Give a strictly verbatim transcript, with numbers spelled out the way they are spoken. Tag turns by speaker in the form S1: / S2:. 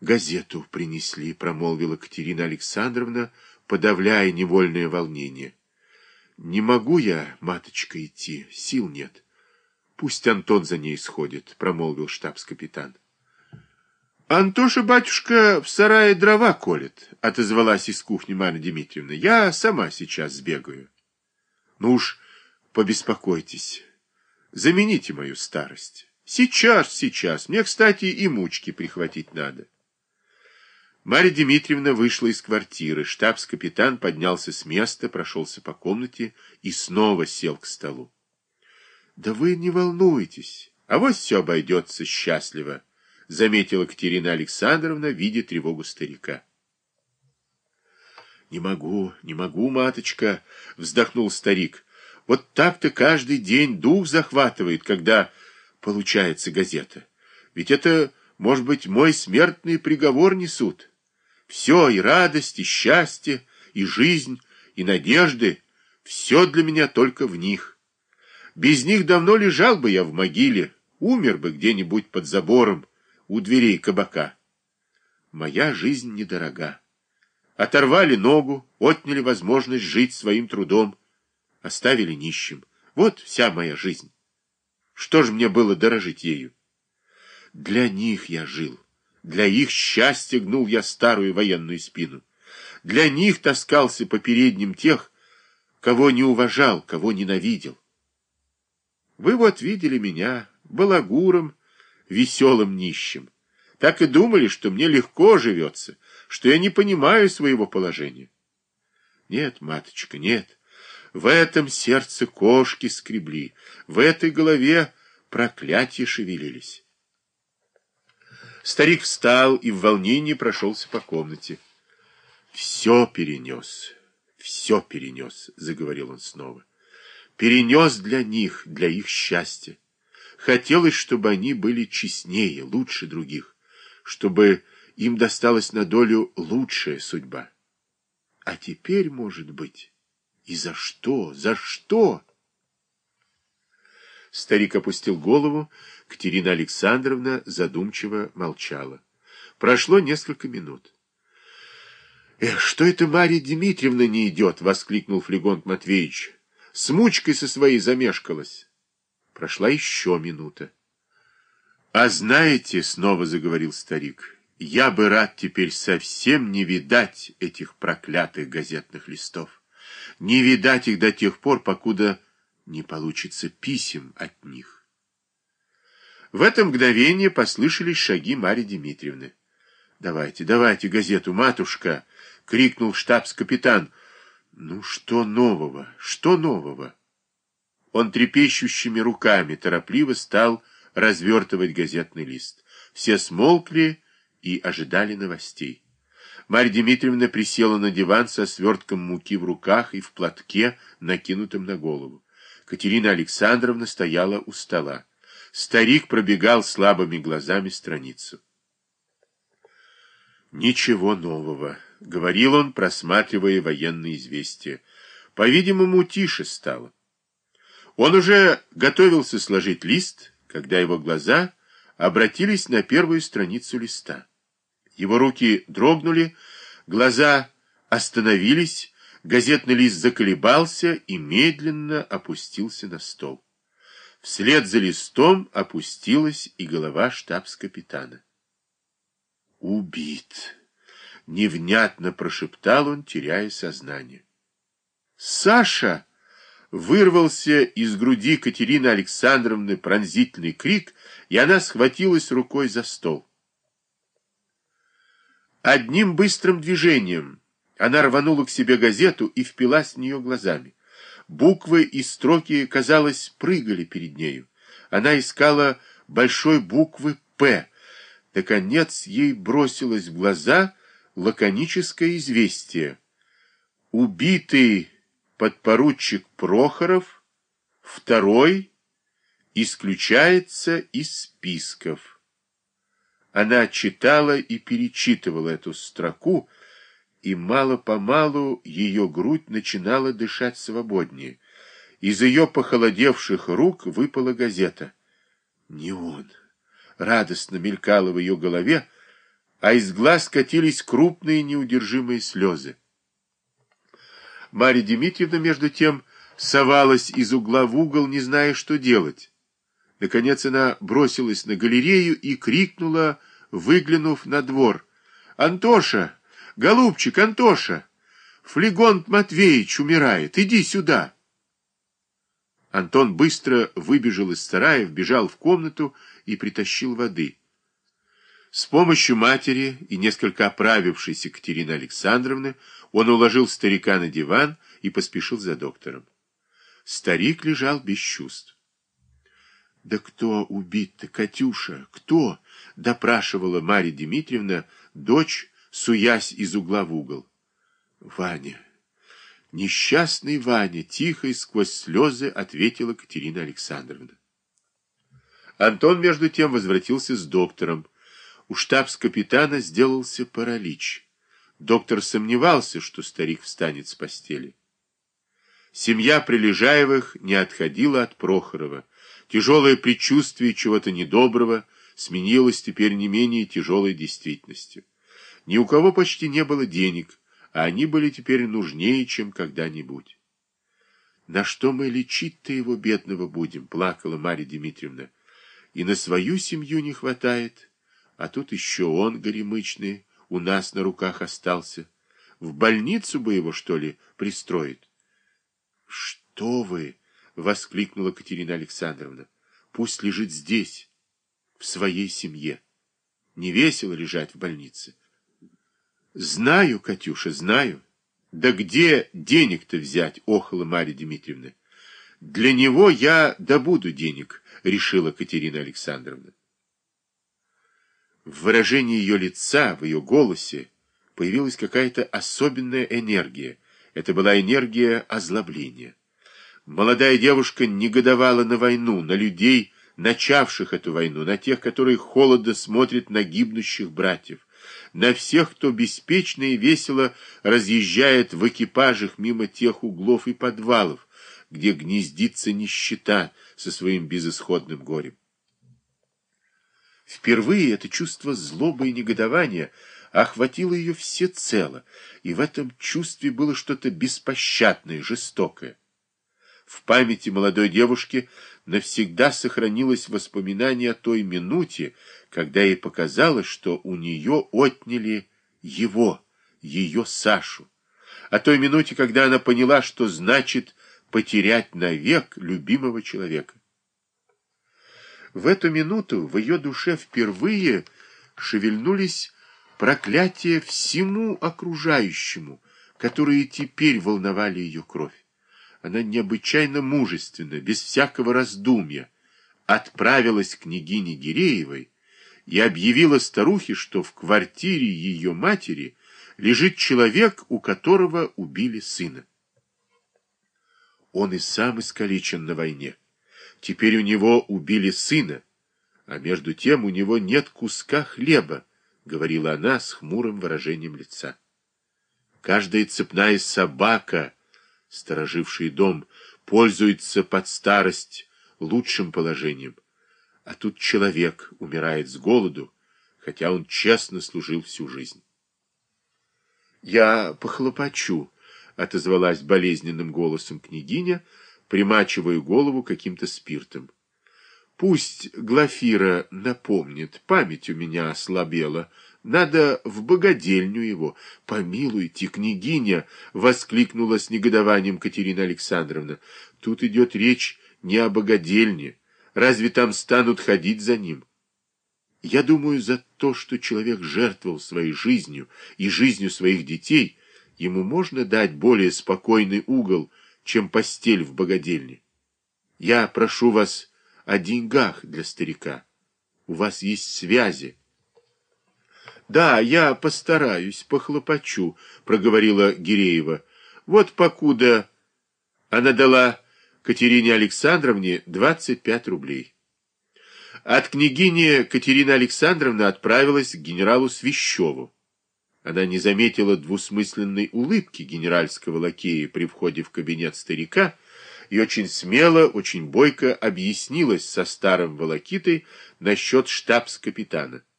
S1: газету принесли, промолвила Катерина Александровна, подавляя невольное волнение. Не могу я, маточка, идти, сил нет. Пусть Антон за ней сходит, промолвил штабс-капитан. Антоша, батюшка, в сарае дрова колет, отозвалась из кухни Марья Дмитриевна. Я сама сейчас сбегаю. Ну уж побеспокойтесь, замените мою старость. Сейчас, сейчас. Мне, кстати, и мучки прихватить надо. Марья Дмитриевна вышла из квартиры. Штабс-капитан поднялся с места, прошелся по комнате и снова сел к столу. Да вы не волнуйтесь, а вот все обойдется счастливо, заметила Катерина Александровна, видя тревогу старика. Не могу, не могу, маточка, вздохнул старик. Вот так-то каждый день дух захватывает, когда получается газета. Ведь это, может быть, мой смертный приговор несут. Все, и радость, и счастье, и жизнь, и надежды, все для меня только в них. Без них давно лежал бы я в могиле, умер бы где-нибудь под забором у дверей кабака. Моя жизнь недорога. Оторвали ногу, отняли возможность жить своим трудом, оставили нищим. Вот вся моя жизнь. Что же мне было дорожить ею? Для них я жил. Для их счастья гнул я старую военную спину. Для них таскался по передним тех, кого не уважал, кого ненавидел. Вы вот видели меня балагуром, веселым нищим. Так и думали, что мне легко живется, что я не понимаю своего положения. Нет, маточка, нет. В этом сердце кошки скребли, в этой голове проклятия шевелились. Старик встал и в волнении прошелся по комнате. «Все перенес, все перенес», — заговорил он снова. «Перенес для них, для их счастья. Хотелось, чтобы они были честнее, лучше других, чтобы им досталась на долю лучшая судьба. А теперь, может быть, и за что, за что?» Старик опустил голову, Катерина Александровна задумчиво молчала. Прошло несколько минут. «Эх, что это Марья Дмитриевна не идет?» — воскликнул Флегонт Матвеевич. «С мучкой со своей замешкалась». Прошла еще минута. «А знаете, — снова заговорил старик, — я бы рад теперь совсем не видать этих проклятых газетных листов, не видать их до тех пор, покуда не получится писем от них». В это мгновение послышались шаги Марьи Дмитриевны. «Давайте, давайте газету, матушка!» — крикнул штабс-капитан. «Ну, что нового? Что нового?» Он трепещущими руками торопливо стал развертывать газетный лист. Все смолкли и ожидали новостей. Марья Дмитриевна присела на диван со свертком муки в руках и в платке, накинутом на голову. Катерина Александровна стояла у стола. Старик пробегал слабыми глазами страницу. «Ничего нового», — говорил он, просматривая военные известия. «По-видимому, тише стало». Он уже готовился сложить лист, когда его глаза обратились на первую страницу листа. Его руки дрогнули, глаза остановились, газетный лист заколебался и медленно опустился на стол. Вслед за листом опустилась и голова штабс-капитана. «Убит!» — невнятно прошептал он, теряя сознание. «Саша!» — вырвался из груди Катерины Александровны пронзительный крик, и она схватилась рукой за стол. Одним быстрым движением она рванула к себе газету и впилась в нее глазами. Буквы и строки, казалось, прыгали перед нею. Она искала большой буквы «П». Наконец ей бросилось в глаза лаконическое известие. Убитый подпоручик Прохоров, второй, исключается из списков. Она читала и перечитывала эту строку, и мало-помалу ее грудь начинала дышать свободнее. Из ее похолодевших рук выпала газета. Не он. Радостно мелькало в ее голове, а из глаз катились крупные неудержимые слезы. Марья Дмитриевна, между тем, совалась из угла в угол, не зная, что делать. Наконец она бросилась на галерею и крикнула, выглянув на двор: «Антоша! Голубчик, Антоша! Флегонт Матвеич умирает! Иди сюда!» Антон быстро выбежал из сарая, вбежал в комнату и притащил воды. С помощью матери и несколько оправившейся Катерины Александровны он уложил старика на диван и поспешил за доктором. Старик лежал без чувств. «Да кто убит-то, Катюша, кто?» — допрашивала Марья Дмитриевна, дочь, суясь из угла в угол. «Ваня, несчастный Ваня!» — тихо и сквозь слезы ответила Катерина Александровна. Антон, между тем, возвратился с доктором. У штабс-капитана сделался паралич. Доктор сомневался, что старик встанет с постели. Семья Прилежаевых не отходила от Прохорова. Тяжелое предчувствие чего-то недоброго сменилось теперь не менее тяжелой действительностью. Ни у кого почти не было денег, а они были теперь нужнее, чем когда-нибудь. «На что мы лечить-то его, бедного, будем?» — плакала Марья Дмитриевна. «И на свою семью не хватает, а тут еще он, горемычный, у нас на руках остался. В больницу бы его, что ли, пристроить?» «Что вы!» — воскликнула Катерина Александровна. «Пусть лежит здесь, в своей семье. Не весело лежать в больнице». «Знаю, Катюша, знаю. Да где денег-то взять?» — охала Марья Дмитриевна. «Для него я добуду денег», — решила Катерина Александровна. В выражении ее лица, в ее голосе появилась какая-то особенная энергия. Это была энергия озлобления. Молодая девушка негодовала на войну, на людей, начавших эту войну, на тех, которые холодно смотрят на гибнущих братьев, на всех, кто беспечно и весело разъезжает в экипажах мимо тех углов и подвалов, где гнездится нищета со своим безысходным горем. Впервые это чувство злобы и негодования охватило ее всецело, и в этом чувстве было что-то беспощадное, жестокое. В памяти молодой девушки навсегда сохранилось воспоминание о той минуте, когда ей показалось, что у нее отняли его, ее Сашу, о той минуте, когда она поняла, что значит потерять навек любимого человека. В эту минуту в ее душе впервые шевельнулись проклятия всему окружающему, которые теперь волновали ее кровь. Она необычайно мужественно, без всякого раздумья, отправилась к княгине Гиреевой и объявила старухе, что в квартире ее матери лежит человек, у которого убили сына. Он и сам искалечен на войне. Теперь у него убили сына, а между тем у него нет куска хлеба, говорила она с хмурым выражением лица. Каждая цепная собака, стороживший дом, пользуется под старость лучшим положением, а тут человек умирает с голоду, хотя он честно служил всю жизнь. «Я похлопочу», — отозвалась болезненным голосом княгиня, примачивая голову каким-то спиртом. «Пусть Глафира напомнит, память у меня ослабела. Надо в богадельню его». «Помилуйте, княгиня!» — воскликнула с негодованием Катерина Александровна. «Тут идет речь не о богадельне. Разве там станут ходить за ним? Я думаю, за то, что человек жертвовал своей жизнью и жизнью своих детей, ему можно дать более спокойный угол, чем постель в богадельне. Я прошу вас о деньгах для старика. У вас есть связи». «Да, я постараюсь, похлопочу», — проговорила Гиреева. «Вот покуда...» Она дала Катерине Александровне двадцать пять рублей. От княгини Катерина Александровна отправилась к генералу Свящеву. Она не заметила двусмысленной улыбки генеральского лакея при входе в кабинет старика и очень смело, очень бойко объяснилась со старым волокитой насчет штабс-капитана.